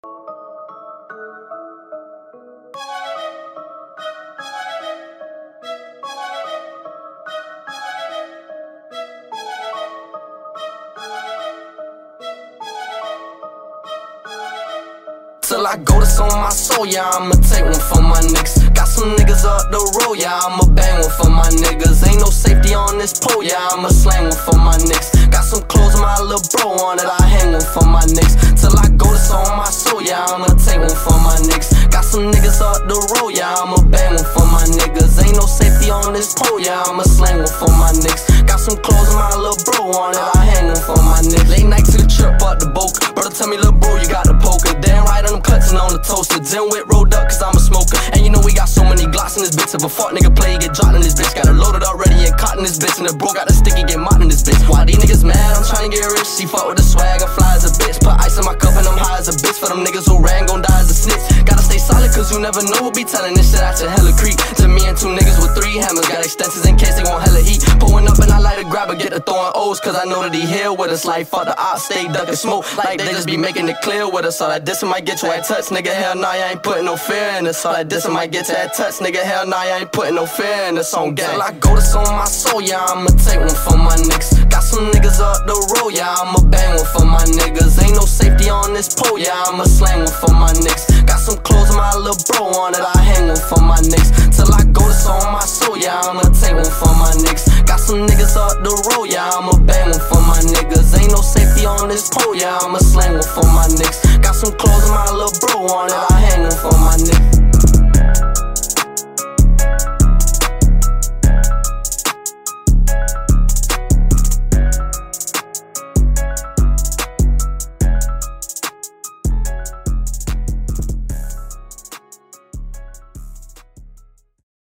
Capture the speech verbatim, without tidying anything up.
Till I go, that's on my soul, yeah, I'ma take one for my niggas. Got some niggas up the road, yeah, I'ma bang one for my niggas. Ain't no safety on this pole, yeah, I'ma slang one for my niggas. Got some clothes my little bro on it, I hang one for my niggas. Till I go, that's on my soul, yeah, I'ma take one for my niggas. Got some niggas up the road, yeah, I'ma bang one for my niggas. Ain't no safety on this pole, yeah, I'ma slang one for my niggas. Got some clothes my little bro on it, I hang one for my niggas. Late night to the trip, up the boca. Brother tell me, little bro, you got the poker. Damn right on them clutching on the toaster. Zen with rolled up, cause I'm a smoker. And you know we got so many glocks in this bitch. If a fuck nigga play, he get dropped in this bitch. Got it loaded already and caught in this bitch. And the bro got the sticky, get mopped in this bitch. Why these niggas mad? I'm trying to get rich. She fuck with the swag, I fly as a bitch. Put ice in my cup and I'm high as a bitch. For them niggas who ran, gon' die as a snitch. Gotta stay solid, cause you never know who'll be telling this shit out to hella creek. To me and two niggas with three hammers. Got extensions in case they want hella heat. Pulling up and I light a grabber, get the throwing O's. Cause I know that he here with us. Like fuck the ops, stay ducking smoke. Like they just be making it clear with us. All that dissing might get you that touch, nigga. Hell nah, I ain't putting no fear in this. All that dissing might get you that touch, nigga. Hell nah, I ain't putting no fear in this. On gang. Till I go, that's on my soul, yeah, I'ma take one for my niggas. Got some niggas up the road, yeah, I'ma bang one for my niggas. Ain't no safety on this pole, yeah, I'ma slang one for my niggas. Got some clothes my little bro on it, I hang one for my niggas. Till I go, that's on my soul, yeah, I'ma take one for my niggas. Got some niggas up the road, yeah, I'ma bang one for my niggas. Ain't no safety on this pole, yeah, I'ma slang one for my niggas. Got some clothes my little bro on it, I hang one for my niggas.